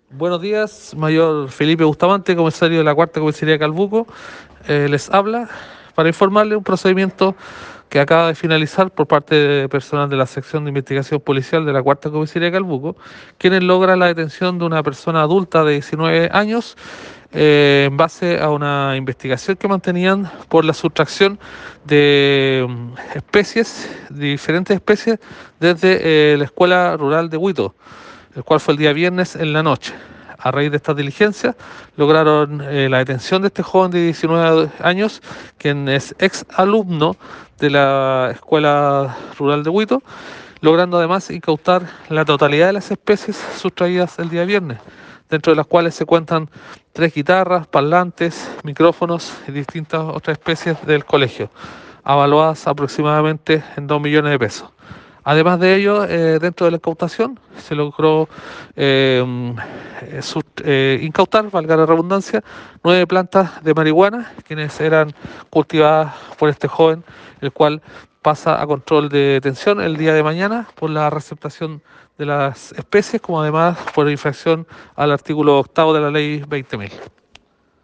Buenos días, Mayor Felipe Bustamante, comisario de la Cuarta Comisaría de Calbuco. Les habla para informarle un procedimiento que acaba de finalizar por parte de personal de la sección de investigación policial de la Cuarta Comisaría de Calbuco, quienes logran la detención de una persona adulta de 19 años en base a una investigación que mantenían por la sustracción de especies, de diferentes especies, desde la Escuela Rural de Huito, el cual fue el día viernes en la noche. A raíz de estas diligencias, lograron la detención de este joven de 19 años, quien es ex alumno de la Escuela Rural de Huito, logrando además incautar la totalidad de las especies sustraídas el día viernes, dentro de las cuales se cuentan 3 guitarras, parlantes, micrófonos y distintas otras especies del colegio, avaluadas aproximadamente en 2 millones de pesos. Además de ello, dentro de la incautación se logró eh, incautar, valga la redundancia, 9 plantas de marihuana, quienes eran cultivadas por este joven, el cual pasa a control de detención el día de mañana por la receptación de las especies, como además por infracción al artículo 8 de la ley 20.000.